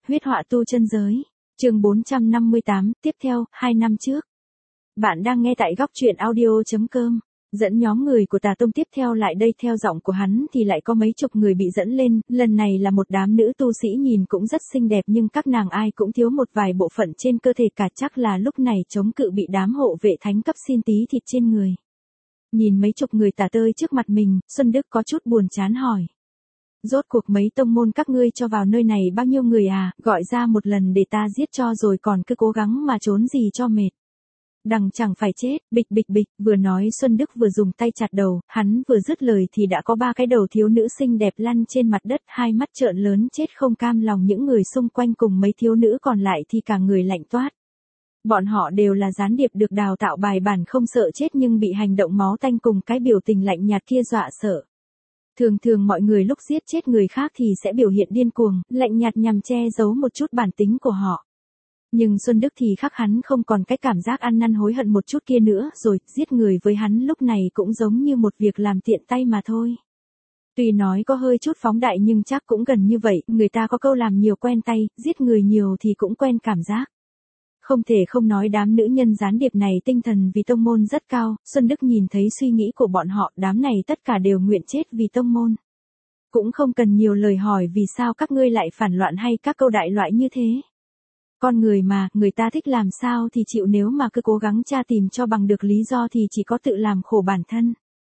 huyết họa tu chân giới. Chương 458, tiếp theo, 2 năm trước. Bạn đang nghe tại góc truyện audio.com. Dẫn nhóm người của Tà Tông tiếp theo lại đây, theo giọng của hắn thì lại có mấy chục người bị dẫn lên, lần này là một đám nữ tu sĩ nhìn cũng rất xinh đẹp nhưng các nàng ai cũng thiếu một vài bộ phận trên cơ thể cả, chắc là lúc này chống cự bị đám hộ vệ thánh cấp xin tí thịt trên người. Nhìn mấy chục người tả tơi trước mặt mình, Xuân Đức có chút buồn chán hỏi. Rốt cuộc mấy tông môn các ngươi cho vào nơi này bao nhiêu người à, gọi ra một lần để ta giết cho rồi còn cứ cố gắng mà trốn gì cho mệt. Đằng chẳng phải chết, bịch bịch bịch, vừa nói Xuân Đức vừa dùng tay chặt đầu, hắn vừa dứt lời thì đã có 3 cái đầu thiếu nữ xinh đẹp lăn trên mặt đất, hai mắt trợn lớn chết không cam lòng, những người xung quanh cùng mấy thiếu nữ còn lại thì cả người lạnh toát. Bọn họ đều là gián điệp được đào tạo bài bản không sợ chết nhưng bị hành động máu tanh cùng cái biểu tình lạnh nhạt kia dọa sợ. Thường thường mọi người lúc giết chết người khác thì sẽ biểu hiện điên cuồng, lạnh nhạt nhằm che giấu một chút bản tính của họ. Nhưng Xuân Đức thì khác, hắn không còn cái cảm giác ăn năn hối hận một chút kia nữa rồi, giết người với hắn lúc này cũng giống như một việc làm tiện tay mà thôi. Tuy nói có hơi chút phóng đại nhưng chắc cũng gần như vậy, người ta có câu làm nhiều quen tay, giết người nhiều thì cũng quen cảm giác. Không thể không nói đám nữ nhân gián điệp này tinh thần vì tông môn rất cao, Xuân Đức nhìn thấy suy nghĩ của bọn họ, đám này tất cả đều nguyện chết vì tông môn. Cũng không cần nhiều lời hỏi vì sao các ngươi lại phản loạn hay các câu đại loại như thế. Con người mà, người ta thích làm sao thì chịu, nếu mà cứ cố gắng tra tìm cho bằng được lý do thì chỉ có tự làm khổ bản thân.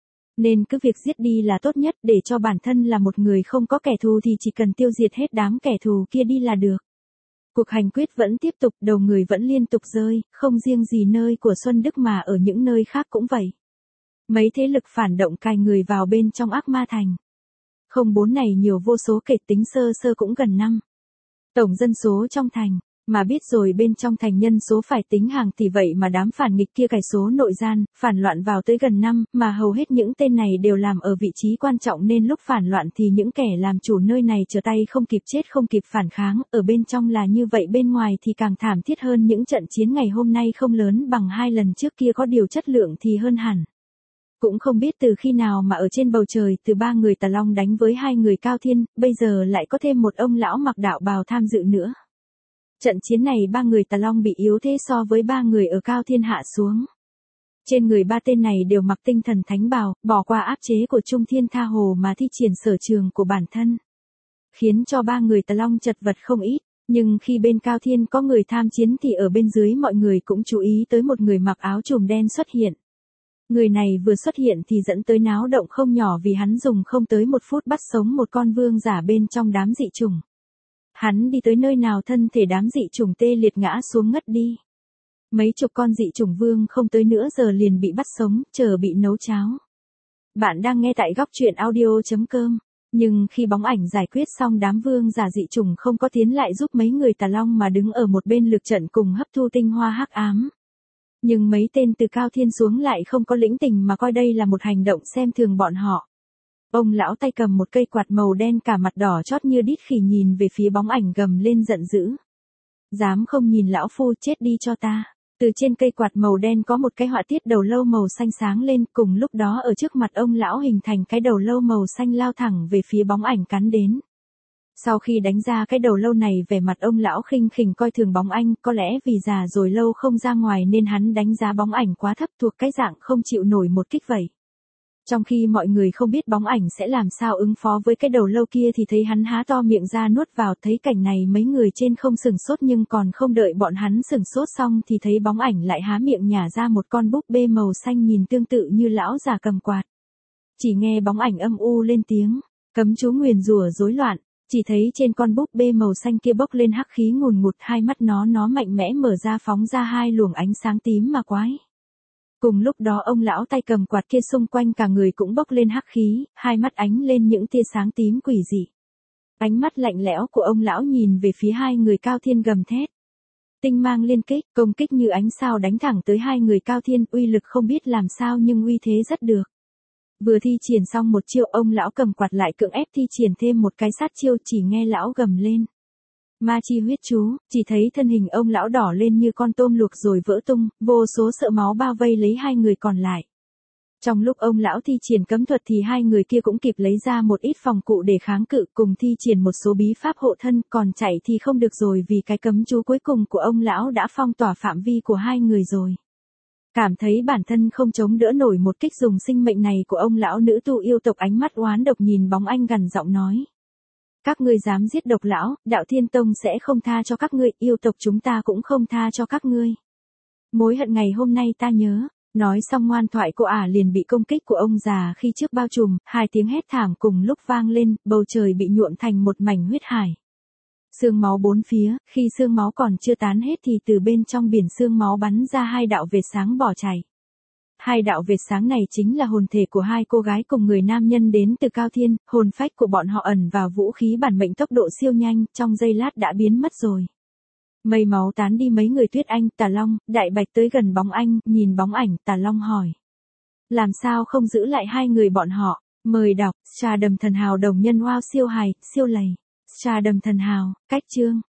Nên cứ việc giết đi là tốt nhất, để cho bản thân là một người không có kẻ thù thì chỉ cần tiêu diệt hết đám kẻ thù kia đi là được. Cuộc hành quyết vẫn tiếp tục, đầu người vẫn liên tục rơi, không riêng gì nơi của Xuân Đức mà ở những nơi khác cũng vậy. Mấy thế lực phản động cài người vào bên trong Ác Ma Thành. Không, 4 này nhiều vô số, kể tính sơ sơ cũng gần 5. Tổng dân số trong thành, mà biết rồi bên trong thành nhân số phải tính hàng tỷ, vậy mà đám phản nghịch kia cài số nội gian, phản loạn vào tới gần 5, mà hầu hết những tên này đều làm ở vị trí quan trọng nên lúc phản loạn thì những kẻ làm chủ nơi này trở tay không kịp, chết không kịp phản kháng, ở bên trong là như vậy, bên ngoài thì càng thảm thiết hơn, những trận chiến ngày hôm nay không lớn bằng 2 lần trước kia, có điều chất lượng thì hơn hẳn. Cũng không biết từ khi nào mà ở trên bầu trời, từ 3 người Tà Long đánh với 2 người Cao Thiên, bây giờ lại có thêm một ông lão mặc đạo bào tham dự nữa. Trận chiến này 3 người Tà Long bị yếu thế so với 3 người ở Cao Thiên hạ xuống. Trên người 3 tên này đều mặc tinh thần thánh bào, bỏ qua áp chế của Trung Thiên Tha Hồ mà thi triển sở trường của bản thân. Khiến cho 3 người Tà Long chật vật không ít, nhưng khi bên Cao Thiên có người tham chiến thì ở bên dưới mọi người cũng chú ý tới một người mặc áo trùm đen xuất hiện. Người này vừa xuất hiện thì dẫn tới náo động không nhỏ vì hắn dùng không tới 1 phút bắt sống một con vương giả bên trong đám dị chủng. Hắn đi tới nơi nào thân thể đám dị chủng tê liệt ngã xuống ngất đi. Mấy chục con dị chủng vương không tới nửa giờ liền bị bắt sống, chờ bị nấu cháo. Bạn đang nghe tại góc truyện audio.com. Nhưng khi bóng ảnh giải quyết xong đám vương giả dị chủng không có tiến lại giúp mấy người Tà Long mà đứng ở một bên lực trận cùng hấp thu tinh hoa hắc ám. Nhưng mấy tên từ Cao Thiên xuống lại không có lĩnh tình mà coi đây là một hành động xem thường bọn họ. Ông lão tay cầm một cây quạt màu đen, cả mặt đỏ chót như đít khỉ, nhìn về phía bóng ảnh gầm lên giận dữ. Dám không nhìn lão phu, chết đi cho ta. Từ trên cây quạt màu đen có một cái họa tiết đầu lâu màu xanh sáng lên, cùng lúc đó ở trước mặt ông lão hình thành cái đầu lâu màu xanh lao thẳng về phía bóng ảnh cắn đến. Sau khi đánh ra cái đầu lâu này, vẻ mặt ông lão khinh khỉnh coi thường bóng ảnh, có lẽ vì già rồi lâu không ra ngoài nên hắn đánh giá bóng ảnh quá thấp, thuộc cái dạng không chịu nổi một kích vậy. Trong khi mọi người không biết bóng ảnh sẽ làm sao ứng phó với cái đầu lâu kia thì thấy hắn há to miệng ra nuốt vào, thấy cảnh này mấy người trên không sửng sốt, nhưng còn không đợi bọn hắn sửng sốt xong thì thấy bóng ảnh lại há miệng nhả ra một con búp bê màu xanh nhìn tương tự như lão già cầm quạt. Chỉ nghe bóng ảnh âm u lên tiếng, cấm chú nguyền rủa rối loạn, chỉ thấy trên con búp bê màu xanh kia bốc lên hắc khí ngùn ngụt, hai mắt nó mạnh mẽ mở ra phóng ra 2 luồng ánh sáng tím mà quái. Cùng lúc đó ông lão tay cầm quạt kia xung quanh cả người cũng bốc lên hắc khí, hai mắt ánh lên những tia sáng tím quỷ dị. Ánh mắt lạnh lẽo của ông lão nhìn về phía 2 người Cao Thiên gầm thét. Tinh mang liên kích, công kích như ánh sao đánh thẳng tới 2 người Cao Thiên, uy lực không biết làm sao nhưng uy thế rất được. Vừa thi triển xong một chiêu, ông lão cầm quạt lại cưỡng ép thi triển thêm một cái sát chiêu, chỉ nghe lão gầm lên. Ma chi huyết chú, chỉ thấy thân hình ông lão đỏ lên như con tôm luộc rồi vỡ tung, vô số sợ máu bao vây lấy 2 người còn lại. Trong lúc ông lão thi triển cấm thuật thì hai người kia cũng kịp lấy ra một ít phòng cụ để kháng cự, cùng thi triển một số bí pháp hộ thân, còn chạy thì không được rồi vì cái cấm chú cuối cùng của ông lão đã phong tỏa phạm vi của hai người rồi. Cảm thấy bản thân không chống đỡ nổi một kích dùng sinh mệnh này của ông lão, nữ tu yêu tộc ánh mắt oán độc nhìn bóng anh gằn giọng nói. Các ngươi dám giết độc lão, Đạo Thiên Tông sẽ không tha cho các ngươi, yêu tộc chúng ta cũng không tha cho các ngươi. Mối hận ngày hôm nay ta nhớ. Nói xong ngoan thoại của ả liền bị công kích của ông già khi trước bao trùm, hai tiếng hét thảm cùng lúc vang lên, bầu trời bị nhuộm thành một mảnh huyết hải. Xương máu bốn phía, khi xương máu còn chưa tán hết thì từ bên trong biển xương máu bắn ra hai đạo vệt sáng bỏ chạy. Hai đạo vệt sáng này chính là hồn thể của hai cô gái cùng người nam nhân đến từ Cao Thiên, hồn phách của bọn họ ẩn vào vũ khí bản mệnh tốc độ siêu nhanh, trong giây lát đã biến mất rồi. Mây máu tán đi, mấy người Tuyết Anh, Tà Long, Đại Bạch tới gần bóng anh, nhìn bóng ảnh, Tà Long hỏi. Làm sao không giữ lại hai người bọn họ? Mời đọc, Trà Đầm Thần Hào đồng nhân wow siêu hài, siêu lầy. Trà Đầm Thần Hào, cách chương.